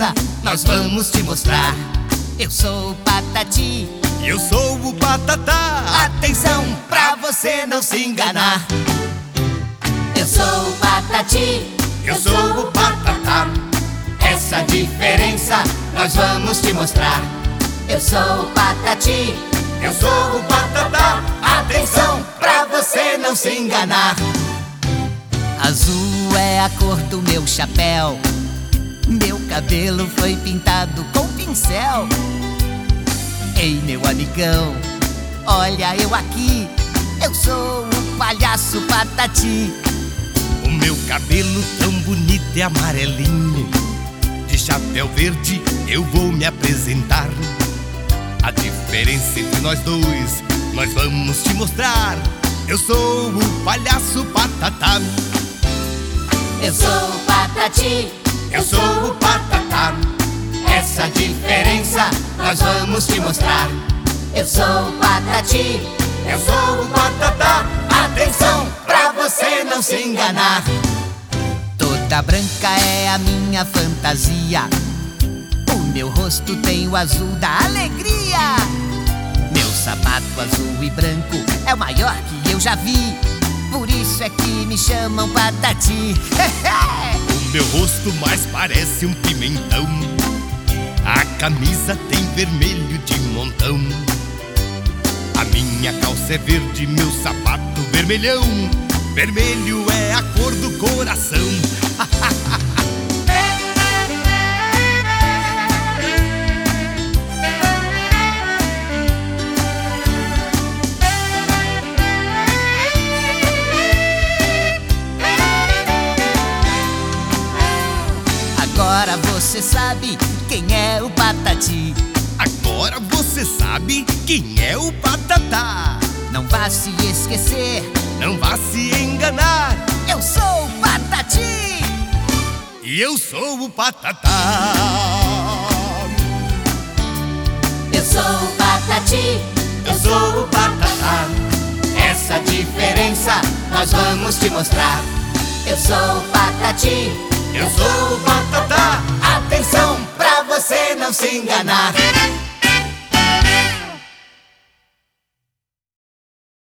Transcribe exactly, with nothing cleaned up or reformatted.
diferença nós vamos te mostrar. Eu sou o Patati, eu sou o Patatá. Atenção pra você não se enganar. Eu sou o Patati, eu sou o Patatá. Essa diferença nós vamos te mostrar. Eu sou o Patati, eu sou o Patatá. Atenção pra você não se enganar. Azul é a cor do meu chapéu, meu cabelo foi pintado com pincel. Ei, meu amigão, olha eu aqui, eu sou o palhaço Patati. O meu cabelo tão bonito e amarelinho, de chapéu verde eu vou me apresentar. A diferença entre nós dois nós vamos te mostrar. Eu sou o palhaço Patatá. Eu sou o Patati, eu sou o Patatá. Essa diferença nós vamos te mostrar. Eu sou o Patati, eu sou o Patatá. Atenção pra você não se enganar. Toda branca é a minha fantasia, o meu rosto tem o azul da alegria. Meu sapato azul e branco é o maior que eu já vi, por isso é que me chamam Patati. O meu rosto mais parece um pimentão, a camisa tem vermelho de montão. A minha calça é verde, meu sapato vermelhão. Vermelho é a cor do coração. Agora você sabe quem é o Patati. Agora você sabe quem é o Patatá. Não vá se esquecer, não vá se enganar. Eu sou o Patati e eu sou o Patatá. Eu sou o Patati, eu sou o Patatá. Essa diferença nós vamos te mostrar. Eu sou o Patati, eu sou o Patatá. Atenção pra você não se enganar.